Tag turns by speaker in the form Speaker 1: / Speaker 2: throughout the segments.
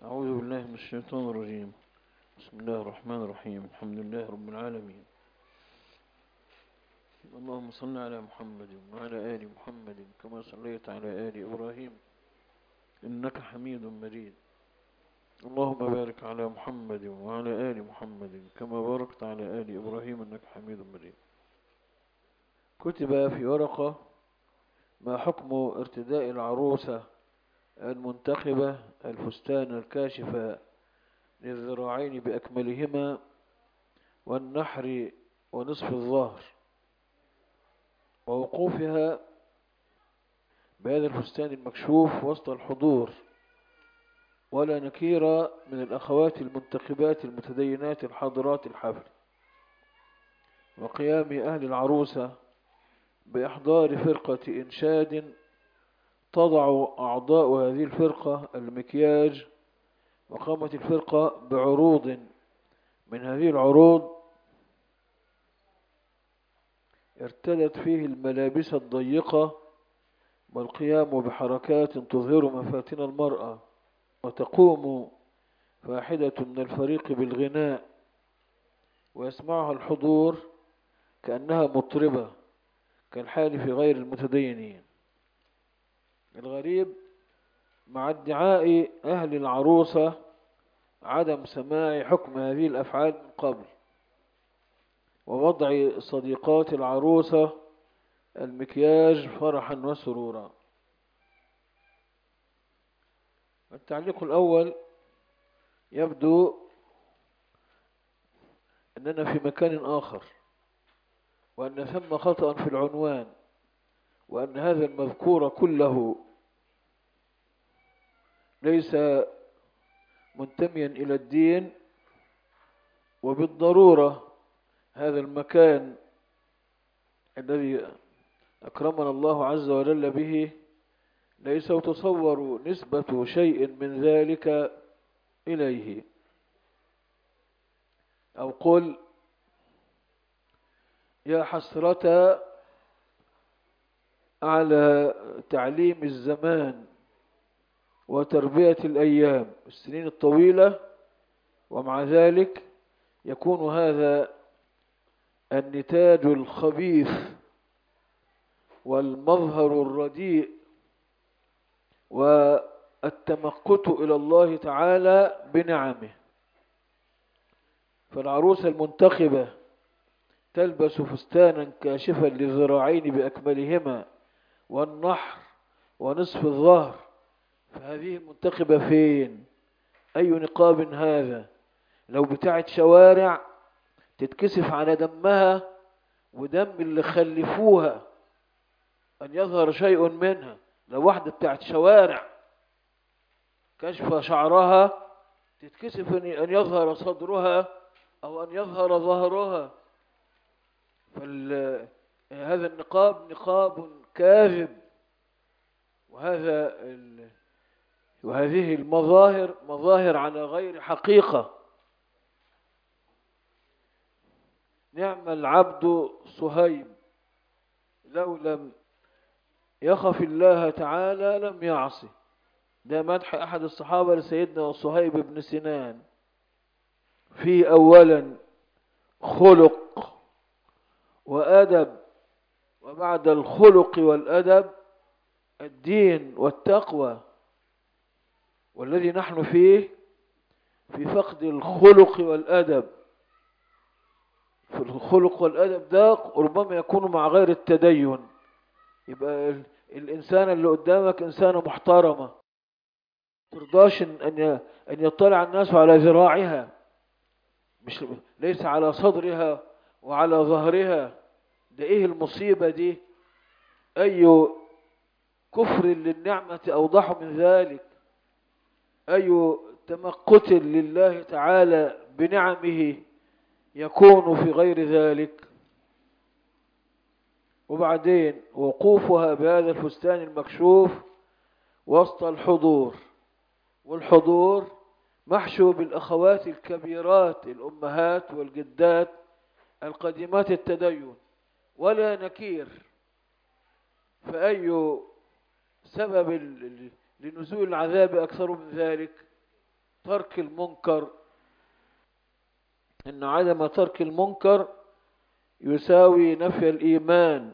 Speaker 1: أعوذ بالله من الشيطان الرجيم. بسم الله الرحمن الرحيم. الحمد لله رب العالمين. اللهم صل على محمد وعلى آل محمد كما صليت على آل إبراهيم إنك حميد مجيد. اللهم بارك على محمد وعلى آل محمد كما باركت على آل إبراهيم إنك حميد مجيد. كتب في ورقة: ما حكم ارتداء العروسة المنتخبة الفستان الكاشف للذراعين بأكملهما والنحر ونصف الظهر، ووقوفها بهذا الفستان المكشوف وسط الحضور، ولا نكير من الأخوات المنتخبات المتدينات الحاضرات الحفل، وقيام أهل العروسة بإحضار فرقة إنشاد تضع أعضاء هذه الفرقة المكياج، وقامت الفرقة بعروض من هذه العروض ارتدت فيه الملابس الضيقة والقيام بحركات تظهر مفاتن المرأة، وتقوم واحدة من الفريق بالغناء ويسمعها الحضور كأنها مطربة كالحال في غير المتدينين. الغريب مع ادعاء أهل العروسة عدم سماع حكم هذه الأفعال من قبل، ووضع صديقات العروسة المكياج فرحا وسرورا. التعليق الأول: يبدو أننا في مكان آخر، وأن ثم خطأ في العنوان، وأن هذا المذكور كله ليس منتميا إلى الدين، وبالضرورة هذا المكان الذي أكرمنا الله عز وجل به ليس تصور نسبة شيء من ذلك إليه. أو قل: يا حسرة على تعليم الزمان وتربية الأيام السنين الطويلة، ومع ذلك يكون هذا النتاج الخبيث والمظهر الرديء والتمقت إلى الله تعالى بنعمه. فالعروس المنتخبة تلبس فستانا كاشفا للذراعين بأكملهما والنحر ونصف الظهر، فهذه المنتخبة فين؟ أي نقاب هذا؟ لو بتاعت شوارع تتكسف على دمها ودم اللي خلفوها أن يظهر شيء منها. لو واحدة بتاعت شوارع كشف شعرها تتكسف أن يظهر صدرها أو أن يظهر ظهرها. هذا النقاب نقاب كاذب، وهذه المظاهر مظاهر على غير حقيقة. نعم العبد صهيب، لو لم يخف الله تعالى لم يعصي. ده مدح أحد الصحابة لسيدنا صهيب بن سنان في أولا خلق وأدب، وبعد الخلق والأدب الدين والتقوى. والذي نحن فيه في فقد الخلق والأدب. في الخلق والأدب ده ربما يكون مع غير التدين. يبقى الإنسان اللي قدامك إنسانة محترمة، ترضاش أن يطلع الناس على ذراعها، مش ليس على صدرها وعلى ظهرها. ده إيه المصيبة دي؟ أي كفر للنعمة أوضح من ذلك؟ أي تمقت لله تعالى بنعمه يكون في غير ذلك؟ وبعدين وقوفها بهذا الفستان المكشوف وسط الحضور، والحضور محشو بالأخوات الكبيرات الأمهات والجدات القديمات التدين، ولا نكير. فأي سبب لنزول العذاب أكثر من ذلك؟ ترك المنكر، إن عدم ترك المنكر يساوي نفي الإيمان.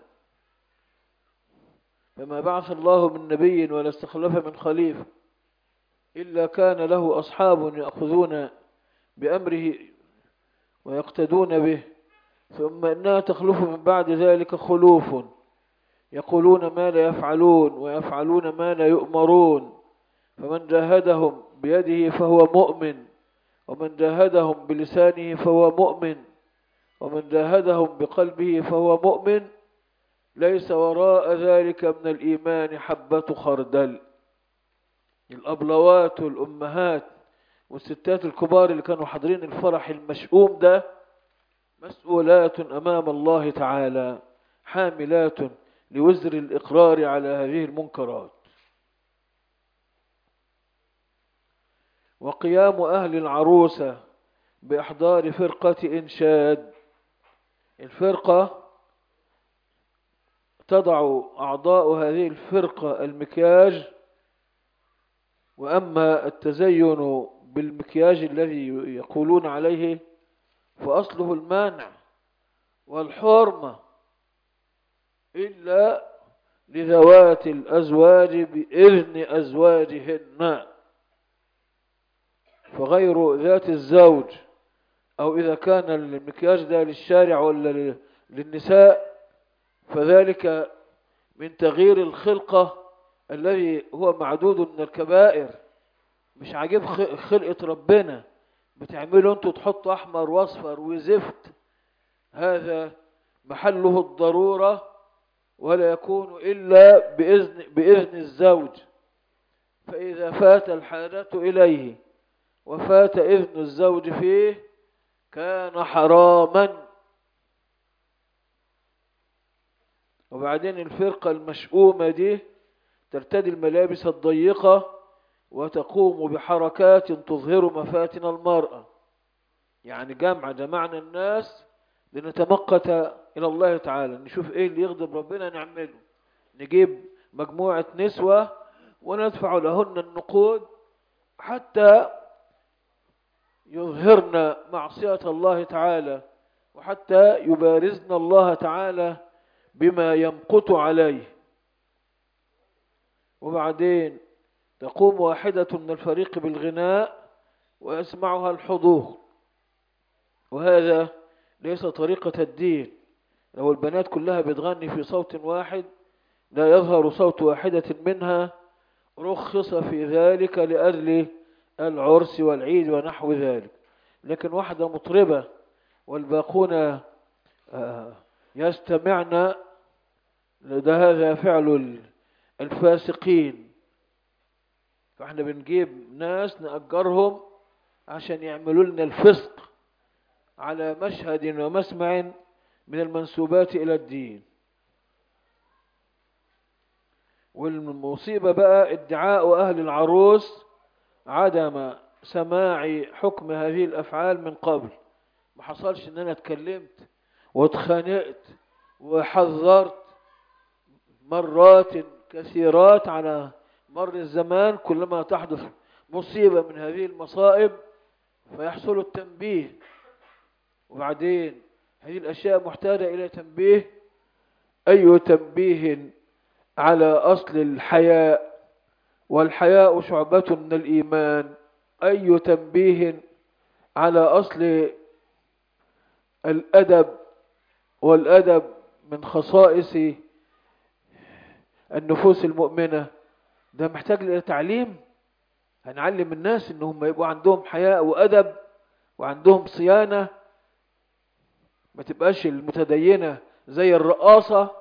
Speaker 1: فما بعث الله من نبي ولا استخلف من خليفة إلا كان له أصحاب يأخذون بأمره ويقتدون به، ثم إنها تخلف من بعد ذلك خلوف يقولون ما لا يفعلون ويفعلون ما لا يؤمرون. فمن جاهدهم بيده فهو مؤمن، ومن جاهدهم بلسانه فهو مؤمن، ومن جاهدهم بقلبه فهو مؤمن. ليس وراء ذلك من الإيمان حبة خردل. الأبلوات والأمهات والستات الكبار اللي كانوا حاضرين الفرح المشؤوم ده مسؤولات أمام الله تعالى، حاملات لوزر الإقرار على هذه المنكرات. وقيام أهل العروسة بإحضار فرقة إنشاد. الفرقة تضع أعضاء هذه الفرقة المكياج، وأما التزين بالمكياج الذي يقولون عليه فأصله المانع والحرمة إلا لذوات الأزواج بإذن أزواجهن. فغير ذات الزوج، أو إذا كان المكياج ده للشارع ولا للنساء، فذلك من تغيير الخلقة الذي هو معدود من الكبائر. مش عاجب خلقة ربنا بتعملوا انتوا، تحطوا أحمر واصفر وزفت، هذا محله الضرورة ولا يكون إلا بإذن الزوج. فإذا فات الحاجة إليه وفات إذن الزوج فيه كان حراما. وبعدين الفرقة المشؤومة دي ترتدي الملابس الضيقة وتقوم بحركات تظهر مفاتن المرأة. يعني جمعنا الناس لنتمقت إلى الله تعالى، نشوف إيه اللي يغضب ربنا نعمله، نجيب مجموعة نسوة وندفع لهن النقود حتى يظهرن معصية الله تعالى، وحتى يبارزن الله تعالى بما يمقت عليه. وبعدين تقوم واحدة من الفريق بالغناء ويسمعها الحضور، وهذا ليس طريقة الدين. لو البنات كلها بتغني في صوت واحد لا يظهر صوت واحدة منها، رخص في ذلك لأجل العرس والعيد ونحو ذلك. لكن واحدة مطربة والباقون يستمعن، هذا فعل الفاسقين. فاحنا بنجيب ناس نأجرهم عشان يعملوا لنا الفسق على مشهد ومسمع من المنسوبات إلى الدين. والمصيبة بقى ادعاء أهل العروس عدم سماع حكم هذه الأفعال من قبل. ما حصلش ان انا اتكلمت واتخانقت وحذرت مرات كثيرات على مر الزمان، كلما تحدث مصيبة من هذه المصائب فيحصل التنبيه. وبعدين هذه الأشياء محتاجة إلى تنبيه. أي تنبيه على أصل الحياء، والحياء شعبة من الإيمان. أي تنبيه على أصل الأدب، والأدب من خصائص النفوس المؤمنة. ده محتاج إلى تعليم. هنعلم الناس إنهم يبقوا عندهم حياء وأدب وعندهم صيانة، ما تبقاش المتدينة زي الرقاصة.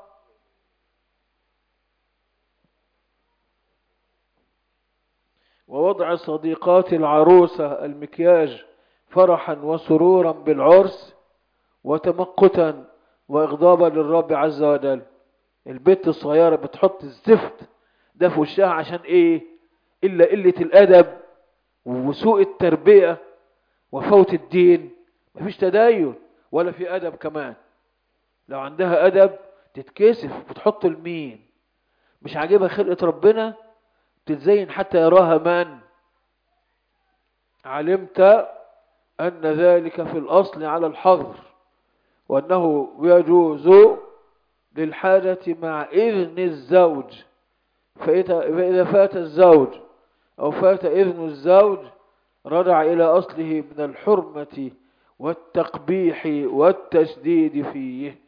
Speaker 1: ووضع صديقات العروسة المكياج فرحا وسرورا بالعرس وتمقتا وإغضابا للرب عز وجل. البنت الصغيرة بتحط الزفت ده في وشها عشان ايه؟ إلا قلة الأدب وسوء التربية وفوت الدين. مفيش تدين ولا في أدب كمان. لو عندها أدب تتكسف بتحط المين. مش عاجبها خلقة ربنا تتزين حتى يراها من. علمت أن ذلك في الأصل على الحظر، وأنه يجوز للحاجة مع إذن الزوج. فإذا فات الزوج أو فات إذن الزوج رجع إلى أصله من الحرمة والتقبيح والتشديد فيه.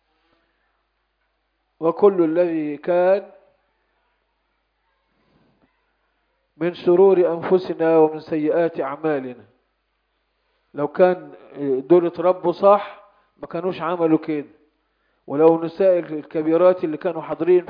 Speaker 1: وكل الذي كان من شرور أنفسنا ومن سيئات أعمالنا، لو كان دول اتربوا صح ما كانوش عملوا كده. ولو نساء الكبيرات اللي كانوا حاضرين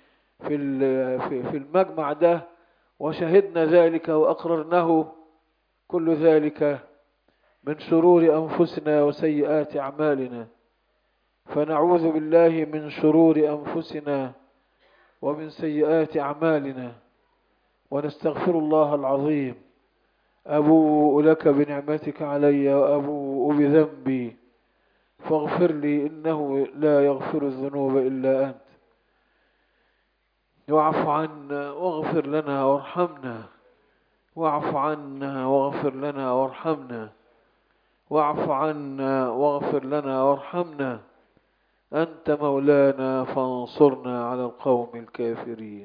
Speaker 1: في المجمع ده وشهدنا ذلك وأقررناه، كل ذلك من شرور أنفسنا وسيئات أعمالنا. فنعوذ بالله من شرور أنفسنا ومن سيئات أعمالنا، ونستغفر الله العظيم. أبوء لك بنعمتك علي وأبوء بذنبي فاغفر لي إنه لا يغفر الذنوب إلا أنت. واعف عنا واغفر لنا وارحمنا، واعف عنا واغفر لنا وارحمنا، واعف عنا واغفر لنا وارحمنا. أنت مولانا فانصرنا على القوم الكافرين.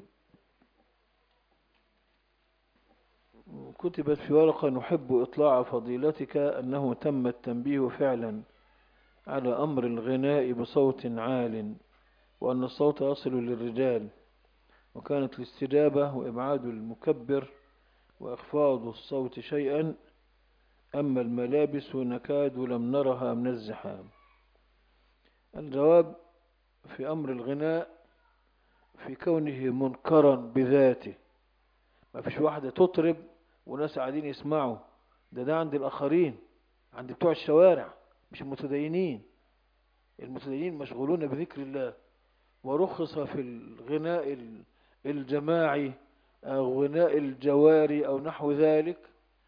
Speaker 1: كتبت في ورقة: نحب إطلاع فضيلتك أنه تم التنبيه فعلا على أمر الغناء بصوت عال، وأن الصوت يصل للرجال، وكانت الاستجابة وإبعاد المكبر وإخفاض الصوت شيئا، أما الملابس نكاد لم نرها من الزحام. الجواب في أمر الغناء في كونه منكرا بذاته. ما فيش واحدة تطرب وناس قاعدين يسمعوا، ده عند الآخرين، عند بتوع الشوارع مش المتدينين. المتدينين مشغولون بذكر الله. ورخص في الغناء الجماعي أو غناء الجواري أو نحو ذلك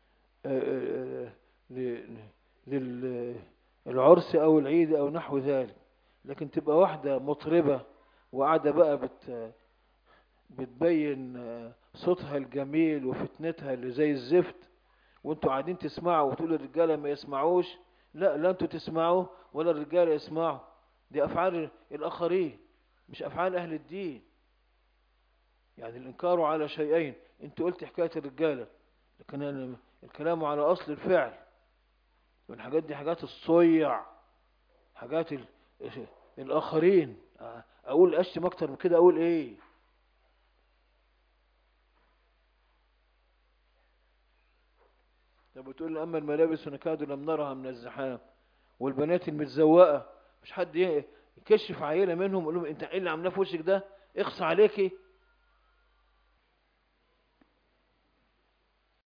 Speaker 1: للعرس أو العيد أو نحو ذلك. لكن تبقى واحدة مطربة وقاعدة بقى بتبين صوتها الجميل وفتنتها اللي زي الزفت، وانتوا قاعدين تسمعوا وتقولوا الرجالة ما يسمعوش. لا انتوا تسمعوا ولا الرجالة يسمعوا. دي أفعال الآخرين مش أفعال أهل الدين. يعني الإنكار على شيئين، انت قلت حكاية الرجالة، لكن الكلام على أصل الفعل. والحاجات دي حاجات الصيع، حاجات الآخرين. أقول أشتم أكتر من كده أقول إيه؟ طب بتقول أما الملابس نكاد لم نرها من الزحام، والبنات المتزوقة مش حد يكشف عيلة منهم يقول لهم انت ايه اللي عاملاه في وشك ده؟ اخص عليكي.